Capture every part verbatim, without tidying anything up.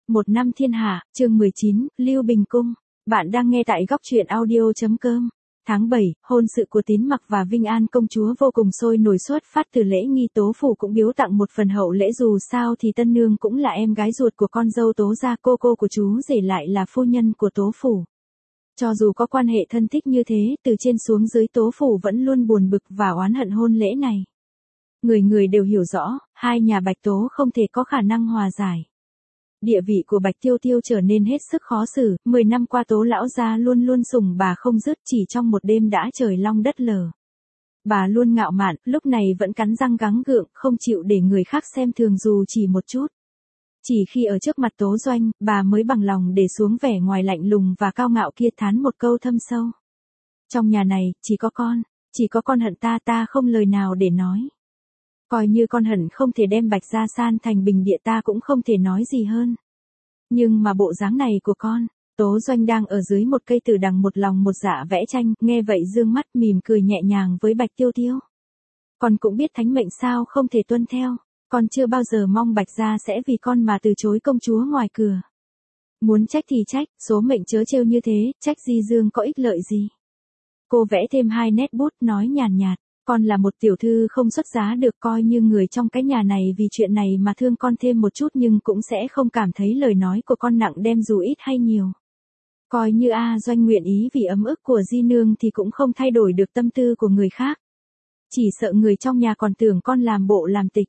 Một năm thiên hạ, chương mười chín, Lưu Bình Cung. Bạn đang nghe tại góc truyện audio.com. Tháng bảy, hôn sự của Tín Mặc và Vinh An công chúa vô cùng sôi nổi, xuất phát từ lễ nghi. Tố phủ cũng biếu tặng một phần hậu lễ, dù sao thì tân nương cũng là em gái ruột của con dâu Tố gia, cô cô của chú rể lại là phu nhân của Tố phủ. Cho dù có quan hệ thân thích như thế, từ trên xuống dưới Tố phủ vẫn luôn buồn bực và oán hận hôn lễ này. Người người đều hiểu rõ, hai nhà Bạch Tố không thể có khả năng hòa giải. Địa vị của Bạch Tiêu Tiêu trở nên hết sức khó xử, mười năm qua Tố lão gia luôn luôn sủng bà không dứt, chỉ trong một đêm đã trời long đất lở. Bà luôn ngạo mạn, lúc này vẫn cắn răng gắng gượng, không chịu để người khác xem thường dù chỉ một chút. Chỉ khi ở trước mặt Tố Doanh, bà mới bằng lòng để xuống vẻ ngoài lạnh lùng và cao ngạo kia, thán một câu thâm sâu. Trong nhà này, chỉ có con, chỉ có con hận ta, ta không lời nào để nói. Coi như con hận không thể đem Bạch gia san thành bình địa, ta cũng không thể nói gì hơn. Nhưng mà bộ dáng này của con, Tố Doanh đang ở dưới một cây tử đằng một lòng một dạ vẽ tranh, nghe vậy dương mắt mỉm cười nhẹ nhàng với Bạch Tiêu Tiêu. Con cũng biết thánh mệnh sao không thể tuân theo, con chưa bao giờ mong Bạch gia sẽ vì con mà từ chối công chúa ngoài cửa. Muốn trách thì trách, số mệnh chớ trêu như thế, trách Di Dương có ích lợi gì. Cô vẽ thêm hai nét bút nói nhàn nhạt. Con là một tiểu thư không xuất giá được, coi như người trong cái nhà này vì chuyện này mà thương con thêm một chút nhưng cũng sẽ không cảm thấy lời nói của con nặng đem dù ít hay nhiều. Coi như A Doanh nguyện ý vì ấm ức của Di Nương thì cũng không thay đổi được tâm tư của người khác. Chỉ sợ người trong nhà còn tưởng con làm bộ làm tịch.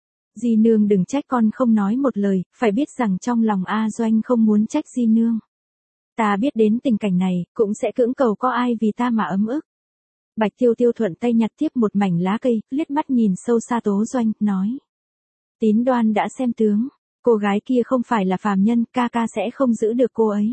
Di Nương đừng trách con không nói một lời, phải biết rằng trong lòng A Doanh không muốn trách Di Nương. Ta biết đến tình cảnh này, cũng sẽ cưỡng cầu có ai vì ta mà ấm ức. Bạch Tiêu Tiêu thuận tay nhặt tiếp một mảnh lá cây, liếc mắt nhìn sâu xa Tố Doanh, nói. Tín Đoan đã xem tướng, cô gái kia không phải là phàm nhân, ca ca sẽ không giữ được cô ấy.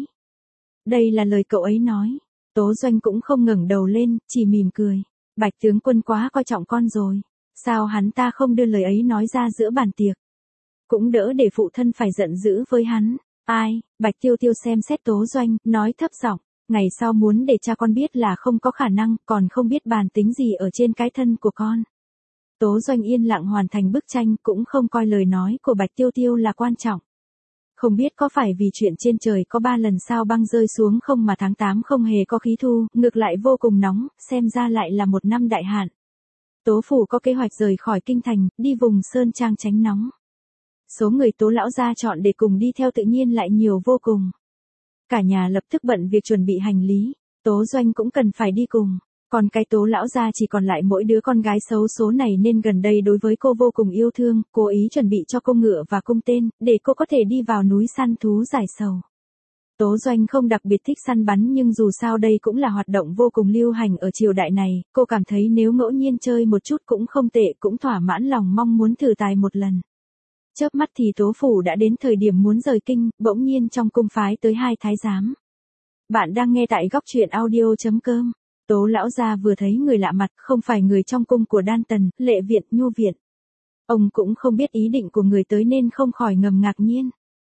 Đây là lời cậu ấy nói. Tố Doanh cũng không ngẩng đầu lên, chỉ mỉm cười. Bạch tướng quân quá coi trọng con rồi. Sao hắn ta không đưa lời ấy nói ra giữa bàn tiệc? Cũng đỡ để phụ thân phải giận dữ với hắn. Ai? Bạch Tiêu Tiêu xem xét Tố Doanh, nói thấp giọng. Ngày sau muốn để cha con biết là không có khả năng, còn không biết bàn tính gì ở trên cái thân của con. Tố Doanh yên lặng hoàn thành bức tranh, cũng không coi lời nói của Bạch Tiêu Tiêu là quan trọng. Không biết có phải vì chuyện trên trời có ba lần sao băng rơi xuống không mà tháng tám không hề có khí thu, ngược lại vô cùng nóng, xem ra lại là một năm đại hạn. Tố phủ có kế hoạch rời khỏi kinh thành, đi vùng sơn trang tránh nóng. Số người Tố lão gia chọn để cùng đi theo tự nhiên lại nhiều vô cùng. Cả nhà lập tức bận việc chuẩn bị hành lý, Tố Doanh cũng cần phải đi cùng, còn cái Tố lão gia chỉ còn lại mỗi đứa con gái xấu số này nên gần đây đối với cô vô cùng yêu thương, cố ý chuẩn bị cho cô ngựa và cung tên, để cô có thể đi vào núi săn thú giải sầu. Tố Doanh không đặc biệt thích săn bắn nhưng dù sao đây cũng là hoạt động vô cùng lưu hành ở triều đại này, cô cảm thấy nếu ngẫu nhiên chơi một chút cũng không tệ, cũng thỏa mãn lòng mong muốn thử tài một lần. Chớp mắt thì Tố phủ đã đến thời điểm muốn rời kinh, bỗng nhiên trong cung phái tới hai thái giám. Bạn đang nghe tại góc truyện audio.com. Tố lão gia vừa thấy người lạ mặt, không phải người trong cung của Đan Tần, Lệ viện, Nhu viện. Ông cũng không biết ý định của người tới nên không khỏi ngầm ngạc nhiên.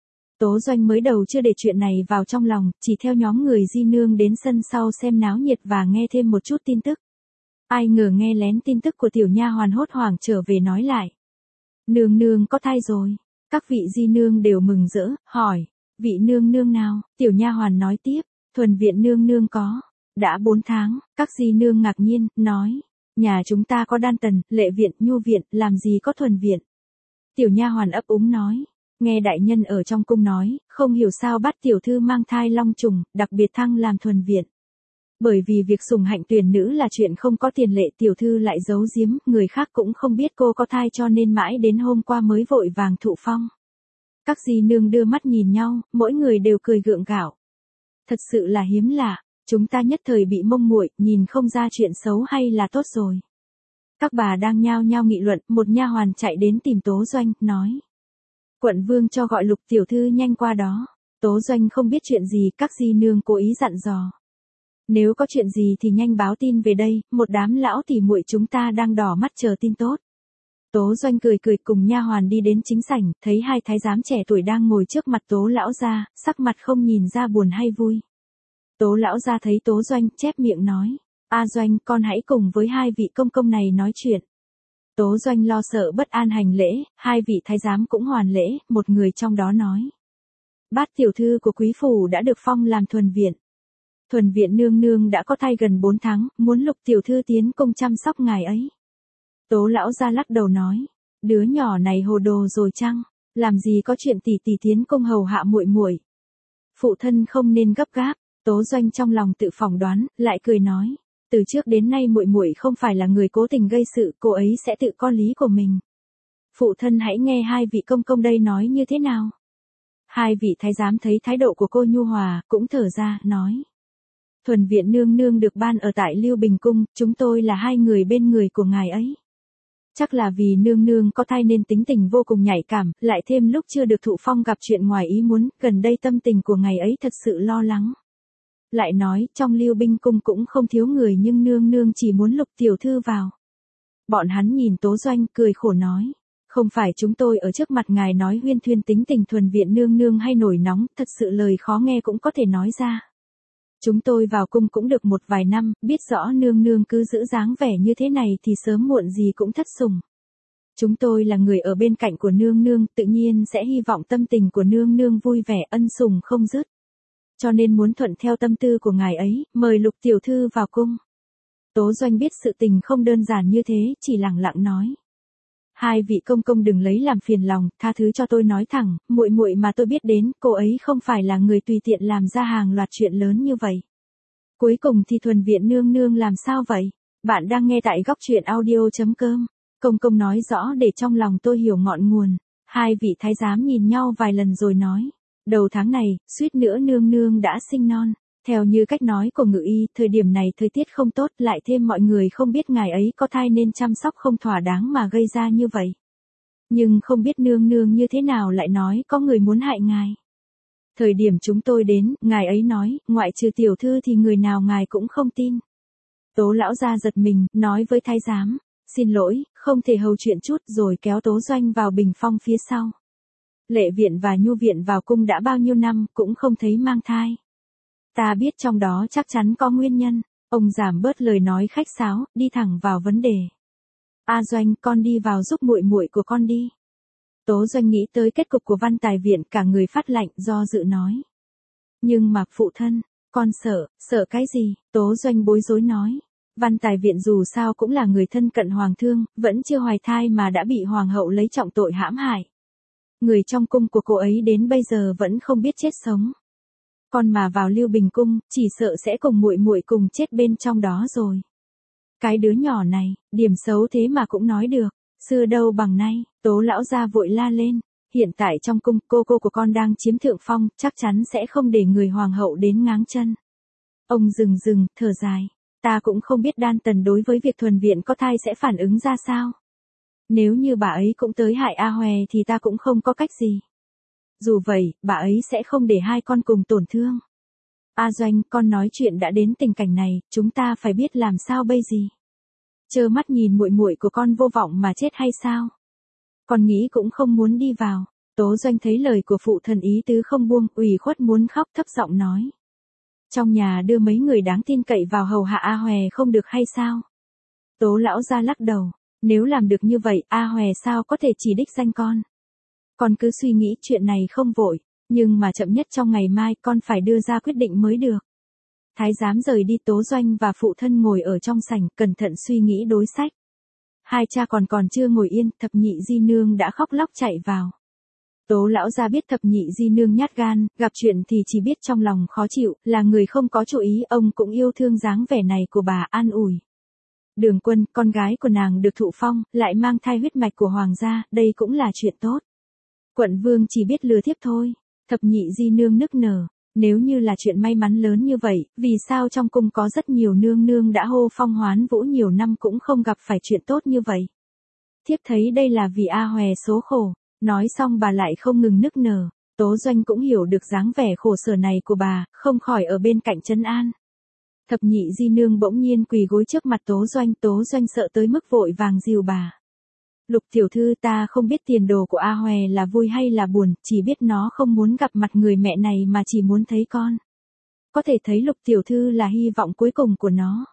Tố Doanh mới đầu chưa để chuyện này vào trong lòng, chỉ theo nhóm người Di Nương đến sân sau xem náo nhiệt và nghe thêm một chút tin tức. Ai ngờ nghe lén tin tức của tiểu nha hoàn hốt hoảng trở về nói lại. Nương nương có thai rồi. Các vị Di Nương đều mừng rỡ, hỏi, vị nương nương nào? Tiểu nha hoàn nói tiếp, Thuần viện nương nương có. Đã bốn tháng, các Di Nương ngạc nhiên, nói, nhà chúng ta có Đan Tần, Lệ viện, Nhu viện, làm gì có Thuần viện? Tiểu nha hoàn ấp úng nói, nghe đại nhân ở trong cung nói, không hiểu sao bắt tiểu thư mang thai long trùng, đặc biệt thăng làm Thuần viện. Bởi vì việc sủng hạnh tuyển nữ là chuyện không có tiền lệ, tiểu thư lại giấu giếm, người khác cũng không biết cô có thai cho nên mãi đến hôm qua mới vội vàng thụ phong. Các Di Nương đưa mắt nhìn nhau, mỗi người đều cười gượng gạo. Thật sự là hiếm lạ, chúng ta nhất thời bị mông muội, nhìn không ra chuyện xấu hay là tốt rồi. Các bà đang nhao nhao nghị luận, một nha hoàn chạy đến tìm Tố Doanh, nói. Quận vương cho gọi Lục tiểu thư nhanh qua đó. Tố Doanh không biết chuyện gì, các Di Nương cố ý dặn dò. Nếu có chuyện gì thì nhanh báo tin về đây, một đám lão tỉ muội chúng ta đang đỏ mắt chờ tin tốt. Tố Doanh cười cười cùng nha hoàn đi đến chính sảnh, thấy hai thái giám trẻ tuổi đang ngồi trước mặt Tố lão gia, sắc mặt không nhìn ra buồn hay vui. Tố lão gia thấy Tố Doanh, chép miệng nói, A Doanh, con hãy cùng với hai vị công công này nói chuyện. Tố Doanh lo sợ bất an hành lễ, hai vị thái giám cũng hoàn lễ, một người trong đó nói. Bát tiểu thư của quý phủ đã được phong làm thuần viện. Thuần viện nương nương đã có thai gần bốn tháng, muốn Lục tiểu thư tiến cung chăm sóc ngài ấy. Tố lão gia lắc đầu nói, đứa nhỏ này hồ đồ rồi chăng, làm gì có chuyện tỷ tỷ tiến cung hầu hạ muội muội. Phụ thân không nên gấp gáp. Tố Doanh trong lòng tự phỏng đoán, lại cười nói, từ trước đến nay muội muội không phải là người cố tình gây sự, cô ấy sẽ tự có lý của mình. Phụ thân hãy nghe hai vị công công đây nói như thế nào. Hai vị thái giám thấy thái độ của cô nhu hòa, cũng thở ra, nói. Thuần viện nương nương được ban ở tại Lưu Bình Cung, chúng tôi là hai người bên người của ngài ấy. Chắc là vì nương nương có thai nên tính tình vô cùng nhạy cảm, lại thêm lúc chưa được thụ phong gặp chuyện ngoài ý muốn, gần đây tâm tình của ngài ấy thật sự lo lắng. Lại nói, trong Lưu Binh Cung cũng không thiếu người nhưng nương nương chỉ muốn Lục tiểu thư vào. Bọn hắn nhìn Tố Doanh cười khổ nói, không phải chúng tôi ở trước mặt ngài nói huyên thuyên tính tình thuần viện nương nương hay nổi nóng, thật sự lời khó nghe cũng có thể nói ra. Chúng tôi vào cung cũng được một vài năm, biết rõ nương nương cứ giữ dáng vẻ như thế này thì sớm muộn gì cũng thất sủng. Chúng tôi là người ở bên cạnh của nương nương, tự nhiên sẽ hy vọng tâm tình của nương nương vui vẻ ân sủng không dứt. Cho nên muốn thuận theo tâm tư của ngài ấy, mời Lục tiểu thư vào cung. Tố Doanh biết sự tình không đơn giản như thế, chỉ lặng lặng nói. Hai vị công công đừng lấy làm phiền lòng, tha thứ cho tôi nói thẳng, muội muội mà tôi biết đến, cô ấy không phải là người tùy tiện làm ra hàng loạt chuyện lớn như vậy. Cuối cùng thì thuần viện nương nương làm sao vậy? Bạn đang nghe tại góc truyện audio chấm com. Công công nói rõ để trong lòng tôi hiểu ngọn nguồn. Hai vị thái giám nhìn nhau vài lần rồi nói. Đầu tháng này, suýt nữa nương nương đã sinh non. Theo như cách nói của ngự y, thời điểm này thời tiết không tốt, lại thêm mọi người không biết ngài ấy có thai nên chăm sóc không thỏa đáng mà gây ra như vậy. Nhưng không biết nương nương như thế nào lại nói có người muốn hại ngài. Thời điểm chúng tôi đến, ngài ấy nói, ngoại trừ tiểu thư thì người nào ngài cũng không tin. Tố lão gia giật mình, nói với thái giám, xin lỗi, không thể hầu chuyện chút, rồi kéo Tố Doanh vào bình phong phía sau. Lệ viện và nhu viện vào cung đã bao nhiêu năm, cũng không thấy mang thai. Ta biết trong đó chắc chắn có nguyên nhân. Ông giảm bớt lời nói khách sáo, đi thẳng vào vấn đề. A Doanh, con đi vào giúp muội muội của con đi. Tố Doanh nghĩ tới kết cục của Văn Tài viện, cả người phát lạnh, do dự nói. Nhưng mà phụ thân, con sợ, sợ cái gì? Tố Doanh bối rối nói. Văn Tài viện dù sao cũng là người thân cận hoàng thương, vẫn chưa hoài thai mà đã bị hoàng hậu lấy trọng tội hãm hại. Người trong cung của cô ấy đến bây giờ vẫn không biết chết sống. Con mà vào Lưu Bình Cung, chỉ sợ sẽ cùng muội muội cùng chết bên trong đó rồi. Cái đứa nhỏ này, điểm xấu thế mà cũng nói được, xưa đâu bằng nay. Tố lão gia vội la lên, hiện tại trong cung cô cô của con đang chiếm thượng phong, chắc chắn sẽ không để người hoàng hậu đến ngáng chân. Ông dừng dừng, thở dài, ta cũng không biết Đan Tần đối với việc thuần viện có thai sẽ phản ứng ra sao. Nếu như bà ấy cũng tới hại A Hòe thì ta cũng không có cách gì. Dù vậy, bà ấy sẽ không để hai con cùng tổn thương. A Doanh, con nói chuyện đã đến tình cảnh này, chúng ta phải biết làm sao bây gì. Trơ mắt nhìn muội muội của con vô vọng mà chết hay sao? Con nghĩ cũng không muốn đi vào. Tố Doanh thấy lời của phụ thần ý tứ không buông, ủy khuất muốn khóc, thấp giọng nói. Trong nhà đưa mấy người đáng tin cậy vào hầu hạ A Hòe không được hay sao? Tố lão gia lắc đầu, nếu làm được như vậy, A Hòe sao có thể chỉ đích danh con? Con cứ suy nghĩ chuyện này không vội, nhưng mà chậm nhất trong ngày mai con phải đưa ra quyết định mới được. Thái giám rời đi, Tố Doanh và phụ thân ngồi ở trong sảnh, cẩn thận suy nghĩ đối sách. Hai cha còn còn chưa ngồi yên, thập nhị di nương đã khóc lóc chạy vào. Tố lão gia biết thập nhị di nương nhát gan, gặp chuyện thì chỉ biết trong lòng khó chịu, là người không có chủ ý, ông cũng yêu thương dáng vẻ này của bà, an ủi. Đường Quân, con gái của nàng được thụ phong, lại mang thai huyết mạch của hoàng gia, đây cũng là chuyện tốt. Quận vương chỉ biết lừa thiếp thôi. Thập nhị di nương nức nở. Nếu như là chuyện may mắn lớn như vậy, vì sao trong cung có rất nhiều nương nương đã hô phong hoán vũ nhiều năm cũng không gặp phải chuyện tốt như vậy? Thiếp thấy đây là vì A Hòe số khổ. Nói xong bà lại không ngừng nức nở. Tố Doanh cũng hiểu được dáng vẻ khổ sở này của bà, không khỏi ở bên cạnh trấn an. Thập nhị di nương bỗng nhiên quỳ gối trước mặt Tố Doanh. Tố Doanh sợ tới mức vội vàng dìu bà. Lục tiểu thư, ta không biết tiền đồ của A Hòe là vui hay là buồn, chỉ biết nó không muốn gặp mặt người mẹ này mà chỉ muốn thấy con. Có thể thấy Lục tiểu thư là hy vọng cuối cùng của nó.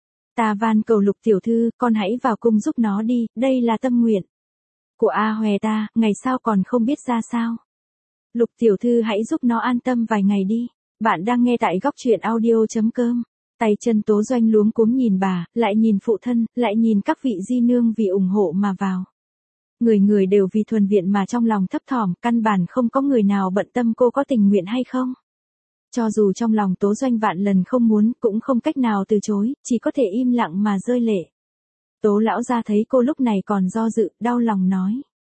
Ta van cầu Lục tiểu thư, con hãy vào cung giúp nó đi, đây là tâm nguyện của A Hòe ta, ngày sau còn không biết ra sao. Lục tiểu thư hãy giúp nó an tâm vài ngày đi. Bạn đang nghe tại góc truyện audio.com. Tay chân Tố Doanh luống cuống nhìn bà, lại nhìn phụ thân, lại nhìn các vị di nương vì ủng hộ mà vào. Người người đều vì thuần viện mà trong lòng thấp thỏm, căn bản không có người nào bận tâm cô có tình nguyện hay không. Cho dù trong lòng Tố Doanh vạn lần không muốn, cũng không cách nào từ chối, chỉ có thể im lặng mà rơi lệ. Tố lão gia thấy cô lúc này còn do dự, đau lòng nói: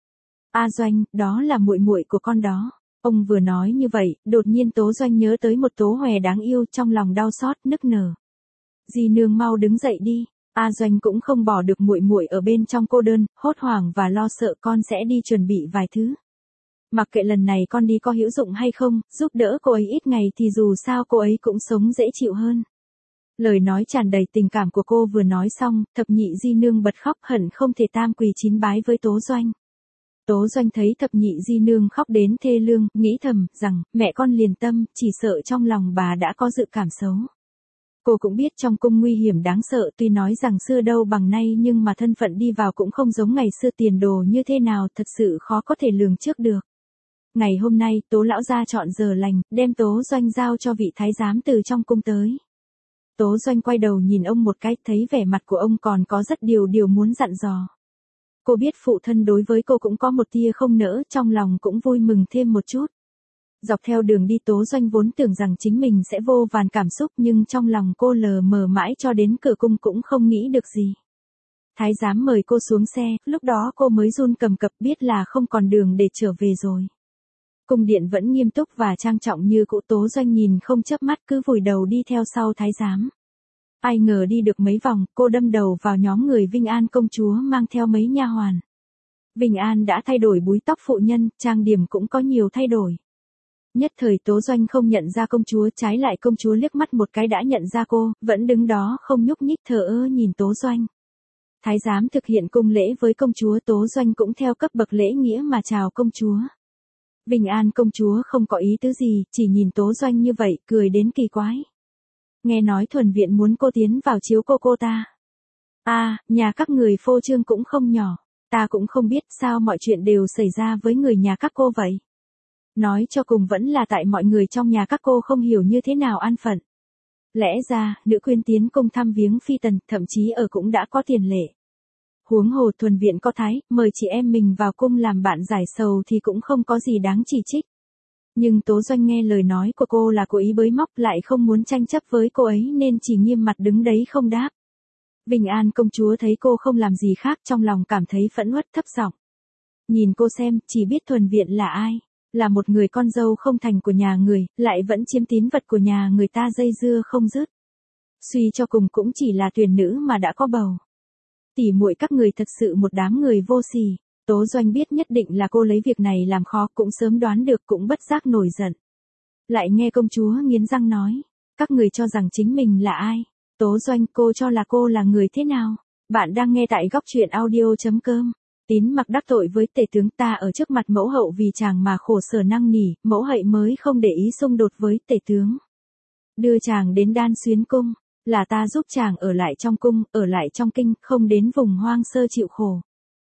"A Doanh, đó là muội muội của con đó." Ông vừa nói như vậy, đột nhiên Tố Doanh nhớ tới một Tố Hòe đáng yêu, trong lòng đau xót, nức nở. "Di nương mau đứng dậy đi." A Doanh cũng không bỏ được muội muội ở bên trong cô đơn, hốt hoảng và lo sợ, "Con sẽ đi chuẩn bị vài thứ. Mặc kệ lần này con đi có hữu dụng hay không, giúp đỡ cô ấy ít ngày thì dù sao cô ấy cũng sống dễ chịu hơn." Lời nói tràn đầy tình cảm của cô vừa nói xong, thập nhị di nương bật khóc, hận không thể tam quỳ chín bái với Tố Doanh. Tố Doanh thấy thập nhị di nương khóc đến thê lương, nghĩ thầm rằng mẹ con liền tâm, chỉ sợ trong lòng bà đã có dự cảm xấu. Cô cũng biết trong cung nguy hiểm đáng sợ, tuy nói rằng xưa đâu bằng nay nhưng mà thân phận đi vào cũng không giống ngày xưa, tiền đồ như thế nào thật sự khó có thể lường trước được. Ngày hôm nay, Tố lão gia chọn giờ lành, đem Tố Doanh giao cho vị thái giám từ trong cung tới. Tố Doanh quay đầu nhìn ông một cái, thấy vẻ mặt của ông còn có rất điều điều muốn dặn dò. Cô biết phụ thân đối với cô cũng có một tia không nỡ, trong lòng cũng vui mừng thêm một chút. Dọc theo đường đi Tố Doanh vốn tưởng rằng chính mình sẽ vô vàn cảm xúc, nhưng trong lòng cô lờ mờ mãi cho đến cửa cung cũng không nghĩ được gì. Thái giám mời cô xuống xe, lúc đó cô mới run cầm cập, biết là không còn đường để trở về rồi. Cung điện vẫn nghiêm túc và trang trọng như cũ. Tố Doanh nhìn không chớp mắt, cứ vùi đầu đi theo sau thái giám. Ai ngờ đi được mấy vòng, cô đâm đầu vào nhóm người Vinh An công chúa mang theo mấy nha hoàn. Vinh An đã thay đổi búi tóc phụ nhân, trang điểm cũng có nhiều thay đổi. Nhất thời Tố Doanh không nhận ra công chúa, trái lại công chúa liếc mắt một cái đã nhận ra cô, vẫn đứng đó không nhúc nhích thờ ơ nhìn Tố Doanh. Thái giám thực hiện cung lễ với công chúa, Tố Doanh cũng theo cấp bậc lễ nghĩa mà chào công chúa. Vinh An công chúa không có ý tứ gì, chỉ nhìn Tố Doanh như vậy, cười đến kỳ quái. "Nghe nói thuần viện muốn cô tiến vào chiếu cô cô ta." "A, à, nhà các người phô trương cũng không nhỏ. Ta cũng không biết sao mọi chuyện đều xảy ra với người nhà các cô vậy. Nói cho cùng vẫn là tại mọi người trong nhà các cô không hiểu như thế nào an phận. Lẽ ra, nữ quyến tiến cung thăm viếng phi tần, thậm chí ở cũng đã có tiền lệ. Huống hồ thuần viện có thái, mời chị em mình vào cung làm bạn giải sầu thì cũng không có gì đáng chỉ trích." Nhưng Tố Doanh nghe lời nói của cô là cố ý bới móc, lại không muốn tranh chấp với cô ấy nên chỉ nghiêm mặt đứng đấy không đáp. Vinh An công chúa thấy cô không làm gì khác, trong lòng cảm thấy phẫn uất, thấp giọng: "Nhìn cô xem, chỉ biết thuần viện là ai. Là một người con dâu không thành của nhà người, lại vẫn chiếm tín vật của nhà người ta dây dưa không dứt. Suy cho cùng cũng chỉ là tuyển nữ mà đã có bầu. Tỉ muội các người thật sự một đám người vô sỉ." Tố Doanh biết nhất định là cô lấy việc này làm khó, cũng sớm đoán được, cũng bất giác nổi giận. Lại nghe công chúa nghiến răng nói: "Các người cho rằng chính mình là ai? Tố Doanh, cô cho là cô là người thế nào?" Bạn đang nghe tại góc truyện audio.com. Tín Mặc đắc tội với tể tướng, ta ở trước mặt mẫu hậu vì chàng mà khổ sở năn nỉ, mẫu hậu mới không để ý xung đột với tể tướng. Đưa chàng đến Đan Xuyến cung, là ta giúp chàng ở lại trong cung, ở lại trong kinh, không đến vùng hoang sơ chịu khổ.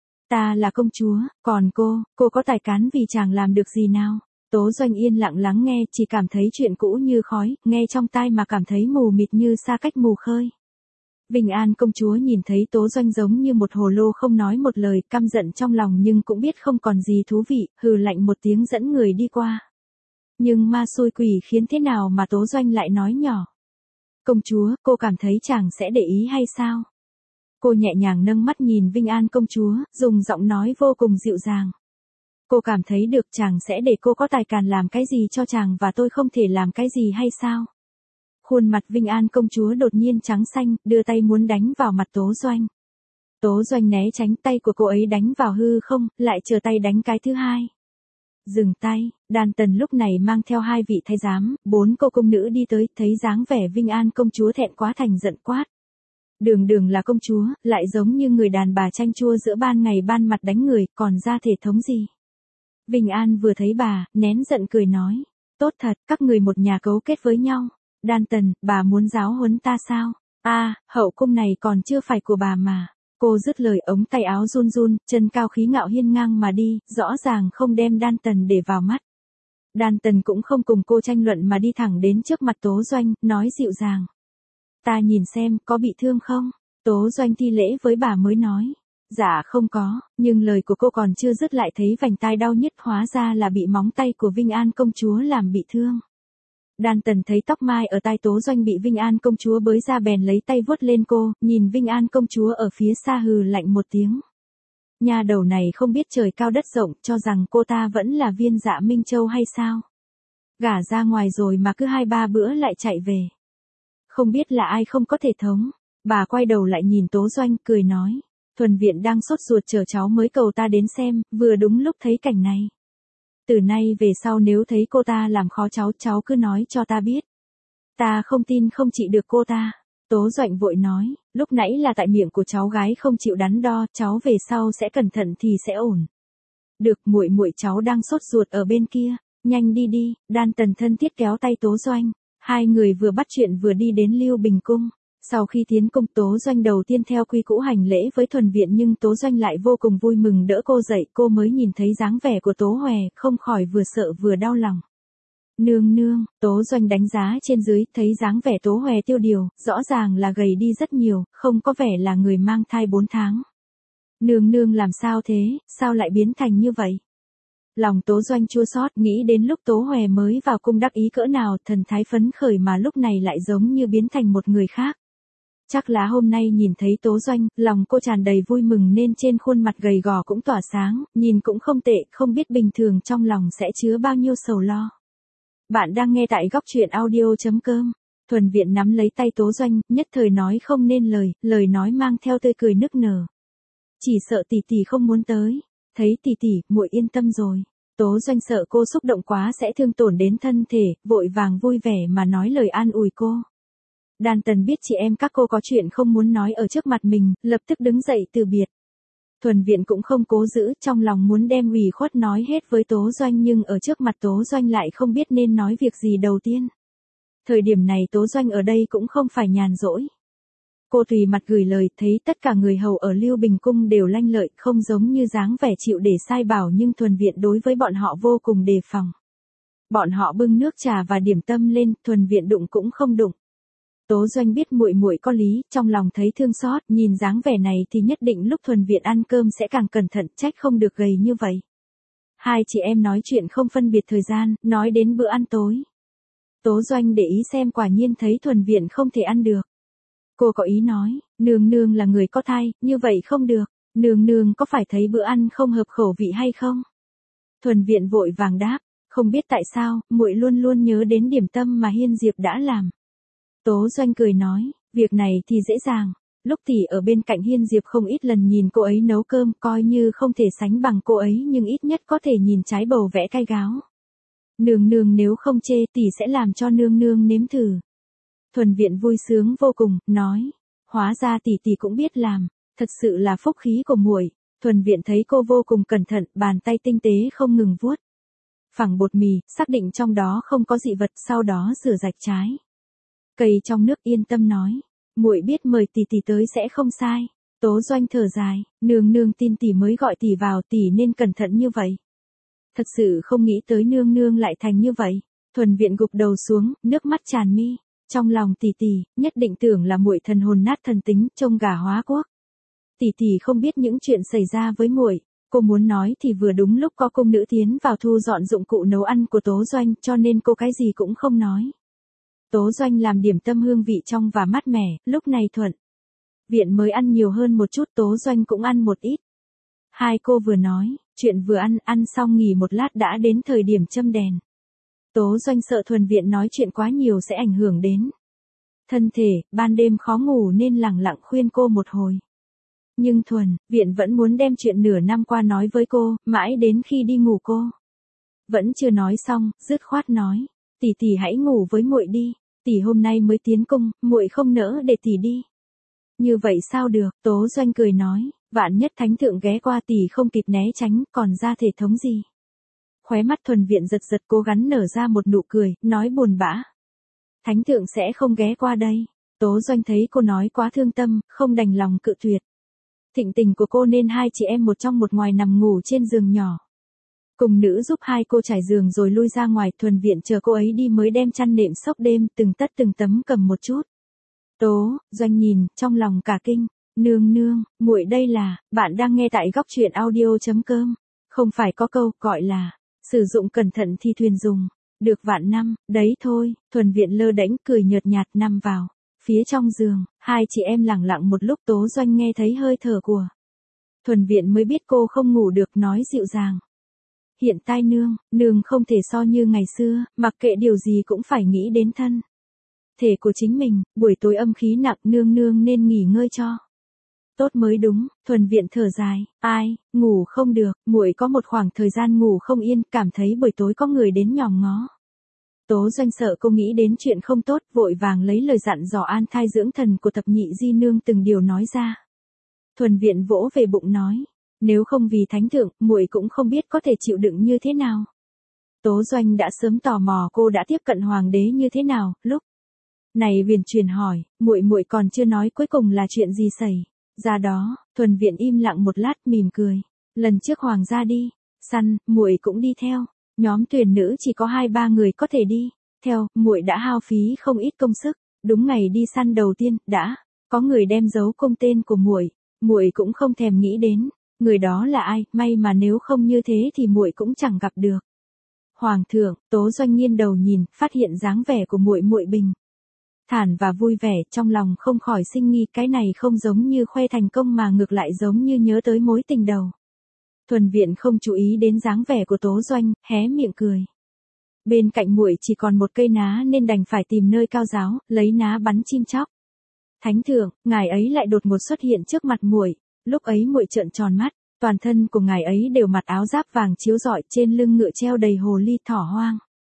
Ta là công chúa, còn cô, cô có tài cán vì chàng làm được gì nào? Tố Doanh yên lặng lắng nghe, chỉ cảm thấy chuyện cũ như khói, nghe trong tai mà cảm thấy mù mịt như xa cách mù khơi. Vinh An công chúa nhìn thấy Tố Doanh giống như một hồ lô không nói một lời, căm giận trong lòng nhưng cũng biết không còn gì thú vị, hừ lạnh một tiếng dẫn người đi qua. Nhưng ma xui quỷ khiến thế nào mà Tố Doanh lại nói nhỏ: "Công chúa, cô cảm thấy chàng sẽ để ý hay sao?" Cô nhẹ nhàng nâng mắt nhìn Vinh An công chúa, dùng giọng nói vô cùng dịu dàng. "Cô cảm thấy được chàng sẽ để cô có tài càn làm cái gì cho chàng và tôi không thể làm cái gì hay sao?" Khuôn mặt Vinh An công chúa đột nhiên trắng xanh, đưa tay muốn đánh vào mặt Tố Doanh. Tố Doanh né tránh, tay của cô ấy đánh vào hư không, lại chờ tay đánh cái thứ hai. "Dừng tay." Đan Tần lúc này mang theo hai vị thái giám, bốn cô cung nữ đi tới, thấy dáng vẻ Vinh An công chúa thẹn quá thành giận quát: "Đường đường là công chúa, lại giống như người đàn bà chanh chua giữa ban ngày ban mặt đánh người, còn ra thể thống gì?" Vinh An vừa thấy bà, nén giận cười nói: "Tốt thật, các người một nhà cấu kết với nhau. Đan Tần, bà muốn giáo huấn ta sao? A, à, hậu cung này còn chưa phải của bà mà." Cô dứt lời, ống tay áo run run, chân cao khí ngạo hiên ngang mà đi, rõ ràng không đem Đan Tần để vào mắt. Đan Tần cũng không cùng cô tranh luận mà đi thẳng đến trước mặt Tố Doanh, nói dịu dàng. Ta nhìn xem, có bị thương không? Tố Doanh thi lễ với bà mới nói. Dạ không có, nhưng lời của cô còn chưa dứt lại thấy vành tai đau nhức, hóa ra là bị móng tay của Vinh An công chúa làm bị thương. Đan Tần thấy tóc mai ở tai Tố Doanh bị Vinh An công chúa bới ra bèn lấy tay vuốt lên cô, nhìn Vinh An công chúa ở phía xa hừ lạnh một tiếng. Nhà đầu này không biết trời cao đất rộng, cho rằng cô ta vẫn là viên Dạ Minh Châu hay sao? Gả ra ngoài rồi mà cứ hai ba bữa lại chạy về. Không biết là ai không có thể thống. Bà quay đầu lại nhìn Tố Doanh, cười nói. Thuần viện đang sốt ruột chờ cháu mới cầu ta đến xem, vừa đúng lúc thấy cảnh này. Từ nay về sau nếu thấy cô ta làm khó cháu, cháu cứ nói cho ta biết. Ta không tin không trị được cô ta. Tố Doanh vội nói, lúc nãy là tại miệng của cháu gái không chịu đắn đo, cháu về sau sẽ cẩn thận thì sẽ ổn. Được, muội muội cháu đang sốt ruột ở bên kia, nhanh đi đi. Đan Tần thân thiết kéo tay Tố Doanh, hai người vừa bắt chuyện vừa đi đến Lưu Bình cung. Sau khi tiến cung, Tố Doanh đầu tiên theo quy cũ hành lễ với Thuần viện, nhưng Tố Doanh lại vô cùng vui mừng đỡ cô dậy, cô mới nhìn thấy dáng vẻ của Tố Hòe, không khỏi vừa sợ vừa đau lòng. Nương nương, Tố Doanh đánh giá trên dưới, thấy dáng vẻ Tố Hòe tiêu điều, rõ ràng là gầy đi rất nhiều, không có vẻ là người mang thai bốn tháng. Nương nương làm sao thế, sao lại biến thành như vậy? Lòng Tố Doanh chua xót, nghĩ đến lúc Tố Hòe mới vào cung đắc ý cỡ nào, thần thái phấn khởi mà lúc này lại giống như biến thành một người khác. Chắc là hôm nay nhìn thấy Tố Doanh, lòng cô tràn đầy vui mừng nên trên khuôn mặt gầy gò cũng tỏa sáng, nhìn cũng không tệ, không biết bình thường trong lòng sẽ chứa bao nhiêu sầu lo. Bạn đang nghe tại góc truyện audio chấm com. Thuần viện nắm lấy tay Tố Doanh, nhất thời nói không nên lời, lời nói mang theo tươi cười nức nở. Chỉ sợ tỷ tỷ không muốn tới. Thấy tỷ tỷ, muội yên tâm rồi. Tố Doanh sợ cô xúc động quá sẽ thương tổn đến thân thể, vội vàng vui vẻ mà nói lời an ủi cô. Đan Tần biết chị em các cô có chuyện không muốn nói ở trước mặt mình, lập tức đứng dậy từ biệt. Thuần viện cũng không cố giữ, trong lòng muốn đem ủy khuất nói hết với Tố Doanh, nhưng ở trước mặt Tố Doanh lại không biết nên nói việc gì đầu tiên. Thời điểm này Tố Doanh ở đây cũng không phải nhàn rỗi. Cô tùy mặt gửi lời, thấy tất cả người hầu ở Lưu Bình cung đều lanh lợi, không giống như dáng vẻ chịu để sai bảo, nhưng Thuần viện đối với bọn họ vô cùng đề phòng. Bọn họ bưng nước trà và điểm tâm lên, Thuần viện đụng cũng không đụng. Tố Doanh biết muội muội có lý, trong lòng thấy thương xót, nhìn dáng vẻ này thì nhất định lúc Thuần viện ăn cơm sẽ càng cẩn thận, trách không được gầy như vậy. Hai chị em nói chuyện không phân biệt thời gian, nói đến bữa ăn tối. Tố Doanh để ý xem, quả nhiên thấy Thuần viện không thể ăn được. Cô có ý nói, nương nương là người có thai, như vậy không được, nương nương có phải thấy bữa ăn không hợp khẩu vị hay không? Thuần viện vội vàng đáp, không biết tại sao, muội luôn luôn nhớ đến điểm tâm mà Hiên Diệp đã làm. Tố Doanh cười nói, việc này thì dễ dàng, lúc tỷ ở bên cạnh Hiên Diệp không ít lần nhìn cô ấy nấu cơm, coi như không thể sánh bằng cô ấy nhưng ít nhất có thể nhìn trái bầu vẽ cay gáo. Nương nương nếu không chê tỷ sẽ làm cho nương nương nếm thử. Thuần viện vui sướng vô cùng, nói, hóa ra tỷ tỷ cũng biết làm, thật sự là phúc khí của muội. Thuần viện thấy cô vô cùng cẩn thận, bàn tay tinh tế không ngừng vuốt phẳng bột mì, xác định trong đó không có dị vật, sau đó rửa rạch trái cây trong nước, yên tâm nói, muội biết mời tỷ tỷ tới sẽ không sai. Tố Doanh thở dài, nương nương tin tỷ mới gọi tỷ vào, tỷ nên cẩn thận như vậy. Thật sự không nghĩ tới nương nương lại thành như vậy. Thuần viện gục đầu xuống, nước mắt tràn mi. Trong lòng tỷ tỷ, nhất định tưởng là muội thần hồn nát thần tính, trông gà hóa quốc. Tỷ tỷ không biết những chuyện xảy ra với muội. Cô muốn nói thì vừa đúng lúc có cung nữ tiến vào thu dọn dụng cụ nấu ăn của Tố Doanh, cho nên cô cái gì cũng không nói. Tố Doanh làm điểm tâm hương vị trong và mát mẻ, lúc này Thuận viện mới ăn nhiều hơn một chút, Tố Doanh cũng ăn một ít. Hai cô vừa nói, chuyện vừa ăn, ăn xong nghỉ một lát đã đến thời điểm châm đèn. Tố Doanh sợ Thuần viện nói chuyện quá nhiều sẽ ảnh hưởng đến thân thể, ban đêm khó ngủ nên lẳng lặng khuyên cô một hồi. Nhưng Thuần viện vẫn muốn đem chuyện nửa năm qua nói với cô, mãi đến khi đi ngủ cô vẫn chưa nói xong, dứt khoát nói, tỷ tỷ hãy ngủ với muội đi, tỷ hôm nay mới tiến cung, muội không nỡ để tỷ đi. Như vậy sao được? Tố Doanh cười nói, vạn nhất thánh thượng ghé qua tỷ không kịp né tránh, còn ra thể thống gì? Khóe mắt Thuần viện giật giật, cố gắng nở ra một nụ cười, nói buồn bã. Thánh thượng sẽ không ghé qua đây. Tố Doanh thấy cô nói quá thương tâm, không đành lòng cự tuyệt. Thịnh tình của cô nên hai chị em một trong một ngoài nằm ngủ trên giường nhỏ. Cùng nữ giúp hai cô trải giường rồi lui ra ngoài, Thuần Viện chờ cô ấy đi mới đem chăn nệm xốc đêm từng tất từng tấm cầm một chút. Tố Doanh nhìn, trong lòng cả kinh, nương nương, muội đây là, bạn đang nghe tại góc truyện audio.com, không phải có câu gọi là, sử dụng cẩn thận thì thuyền dùng, được vạn năm, đấy thôi. Thuần Viện lơ đễnh cười nhợt nhạt nằm vào, phía trong giường, hai chị em lẳng lặng một lúc. Tố Doanh nghe thấy hơi thở của Thuần Viện mới biết cô không ngủ được, nói dịu dàng. Hiện tại nương, nương không thể so như ngày xưa, mặc kệ điều gì cũng phải nghĩ đến thân thể của chính mình, buổi tối âm khí nặng, nương nương nên nghỉ ngơi cho tốt mới đúng. Thuần Viện thở dài, ai, ngủ không được, muội có một khoảng thời gian ngủ không yên, cảm thấy buổi tối có người đến nhòm ngó. Tố Doanh sợ cô nghĩ đến chuyện không tốt, vội vàng lấy lời dặn dò an thai dưỡng thần của thập nhị di nương từng điều nói ra. Thuần Viện vỗ về bụng nói, nếu không vì thánh thượng, muội cũng không biết có thể chịu đựng như thế nào. Tố Doanh đã sớm tò mò cô đã tiếp cận hoàng đế như thế nào, lúc này Viền truyền hỏi, muội muội còn chưa nói cuối cùng là chuyện gì xảy ra đó. Thuần Viện im lặng một lát mỉm cười, lần trước hoàng gia đi săn, muội cũng đi theo, nhóm tuyển nữ chỉ có hai ba người có thể đi theo, muội đã hao phí không ít công sức, đúng ngày đi săn đầu tiên, đã có người đem giấu cung tên của muội, muội cũng không thèm nghĩ đến, người đó là ai, may mà nếu không như thế thì muội cũng chẳng gặp được hoàng thượng. Tố Doanh nghiêng đầu nhìn, phát hiện dáng vẻ của muội muội bình thản và vui vẻ, trong lòng không khỏi sinh nghi, cái này không giống như khoe thành công mà ngược lại giống như nhớ tới mối tình đầu. Thuần Viện không chú ý đến dáng vẻ của Tố Doanh, hé miệng cười. Bên cạnh muội chỉ còn một cây ná nên đành phải tìm nơi cao ráo, lấy ná bắn chim chóc. Thánh thượng, ngài ấy lại đột ngột xuất hiện trước mặt muội, lúc ấy muội trợn tròn mắt, toàn thân của ngài ấy đều mặc áo giáp vàng chiếu rọi, trên lưng ngựa treo đầy hồ ly thỏ hoang.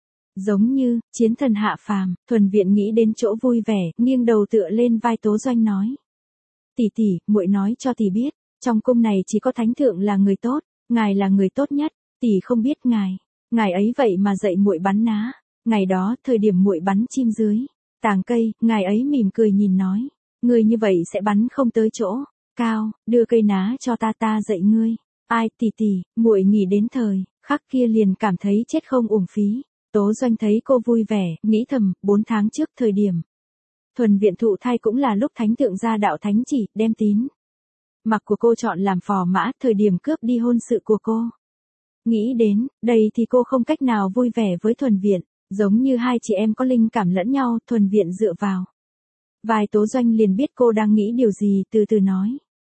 Giống như chiến thần hạ phàm. Thuần Viện nghĩ đến chỗ vui vẻ, nghiêng đầu tựa lên vai Tố Doanh nói: "Tỷ tỷ, muội nói cho tỷ biết, trong cung này chỉ có thánh thượng là người tốt, ngài là người tốt nhất, tỷ không biết ngài, ngài ấy vậy mà dạy muội bắn ná. Ngày đó, thời điểm muội bắn chim dưới tàng cây, ngài ấy mỉm cười nhìn nói, ngươi như vậy sẽ bắn không tới chỗ cao, đưa cây ná cho ta, ta dạy ngươi." Ai, tỷ tỷ, muội nghĩ đến thời khắc kia liền cảm thấy chết không uổng phí. Tố Doanh thấy cô vui vẻ, nghĩ thầm, bốn tháng trước thời điểm Thuần Viện thụ thai cũng là lúc thánh thượng ra đạo thánh chỉ, đem tín mặc của cô chọn làm phò mã, thời điểm cướp đi hôn sự của cô. Nghĩ đến đây thì cô không cách nào vui vẻ với Thuần Viện, giống như hai chị em có linh cảm lẫn nhau. Thuần Viện dựa vào vai Tố Doanh liền biết cô đang nghĩ điều gì, từ từ nói.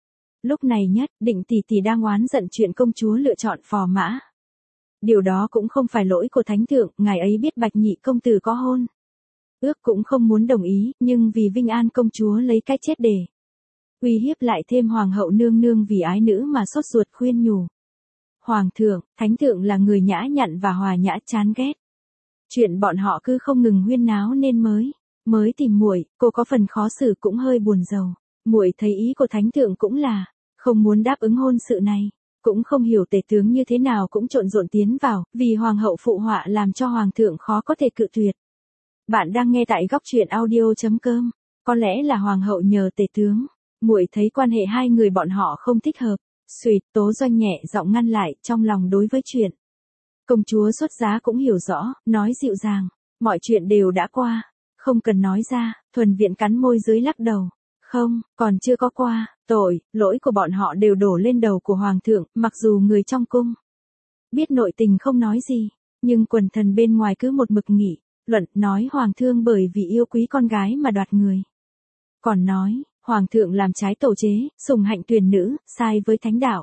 Lúc này nhất định tỷ tỷ đang oán giận chuyện công chúa lựa chọn phò mã. Điều đó cũng không phải lỗi của thánh thượng, ngài ấy biết Bạch nhị công tử có hôn ước cũng không muốn đồng ý, nhưng vì Vinh An công chúa lấy cái chết để uy hiếp lại thêm hoàng hậu nương nương vì ái nữ mà sốt ruột khuyên nhủ. Hoàng thượng, thánh thượng là người nhã nhặn và hòa nhã, chán ghét chuyện bọn họ cứ không ngừng huyên náo nên mới mới tìm muội. Cô có phần khó xử, cũng hơi buồn rầu. Muội thấy ý của thánh thượng cũng là không muốn đáp ứng hôn sự này, cũng không hiểu tể tướng như thế nào cũng trộn rộn tiến vào, vì hoàng hậu phụ họa làm cho hoàng thượng khó có thể cự tuyệt. Bạn đang nghe tại góc truyện audio.com. Có lẽ là hoàng hậu nhờ tể tướng, muội thấy quan hệ hai người bọn họ không thích hợp. Suýt, Tố Doanh nhẹ giọng ngăn lại, trong lòng đối với chuyện công chúa xuất giá cũng hiểu rõ, nói dịu dàng, mọi chuyện đều đã qua, không cần nói ra. Thuần Viện cắn môi dưới lắc đầu, không, còn chưa có qua, tội, lỗi của bọn họ đều đổ lên đầu của hoàng thượng. Mặc dù người trong cung biết nội tình không nói gì, nhưng quần thần bên ngoài cứ một mực nghị luận, nói hoàng thương bởi vì yêu quý con gái mà đoạt người. Còn nói, hoàng thượng làm trái tổ chế, sủng hạnh tuyển nữ, sai với thánh đạo.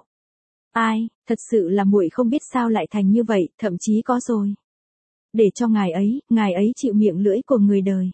Ai, thật sự là muội không biết sao lại thành như vậy, thậm chí có rồi để cho ngài ấy, ngài ấy chịu miệng lưỡi của người đời.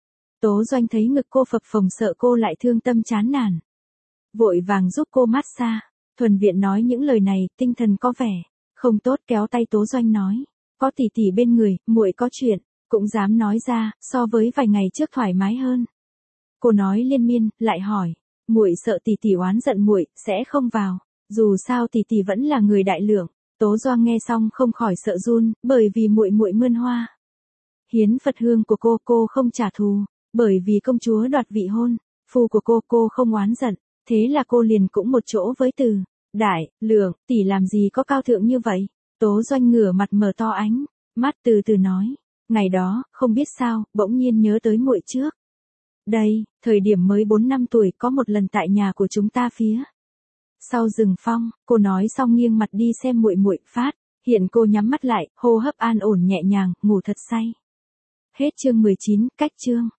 Tố Doanh thấy ngực cô phập phồng, sợ cô lại thương tâm chán nản, vội vàng giúp cô mát xa. Thuần Viện nói những lời này, tinh thần có vẻ không tốt, kéo tay Tố Doanh nói, có tỷ tỷ bên người, muội có chuyện cũng dám nói ra, so với vài ngày trước thoải mái hơn. Cô nói liên miên, lại hỏi, muội sợ tỷ tỷ oán giận muội sẽ không vào, dù sao tỷ tỷ vẫn là người đại lượng. Tố Doanh nghe xong không khỏi sợ run, bởi vì muội muội mươn hoa hiến Phật hương của cô, cô không trả thù, bởi vì công chúa đoạt vị hôn phu của cô, cô không oán giận. Thế là cô liền cũng một chỗ với từ đại lượng, tỷ làm gì có cao thượng như vậy. Tố Doanh ngửa mặt mở to ánh mắt từ từ nói, ngày đó, không biết sao, bỗng nhiên nhớ tới muội trước. Đây, thời điểm mới bốn năm tuổi có một lần tại nhà của chúng ta phía sau rừng phong, cô nói xong nghiêng mặt đi xem muội muội phát, hiện cô nhắm mắt lại, hô hấp an ổn nhẹ nhàng, ngủ thật say. Hết chương mười chín, cách chương.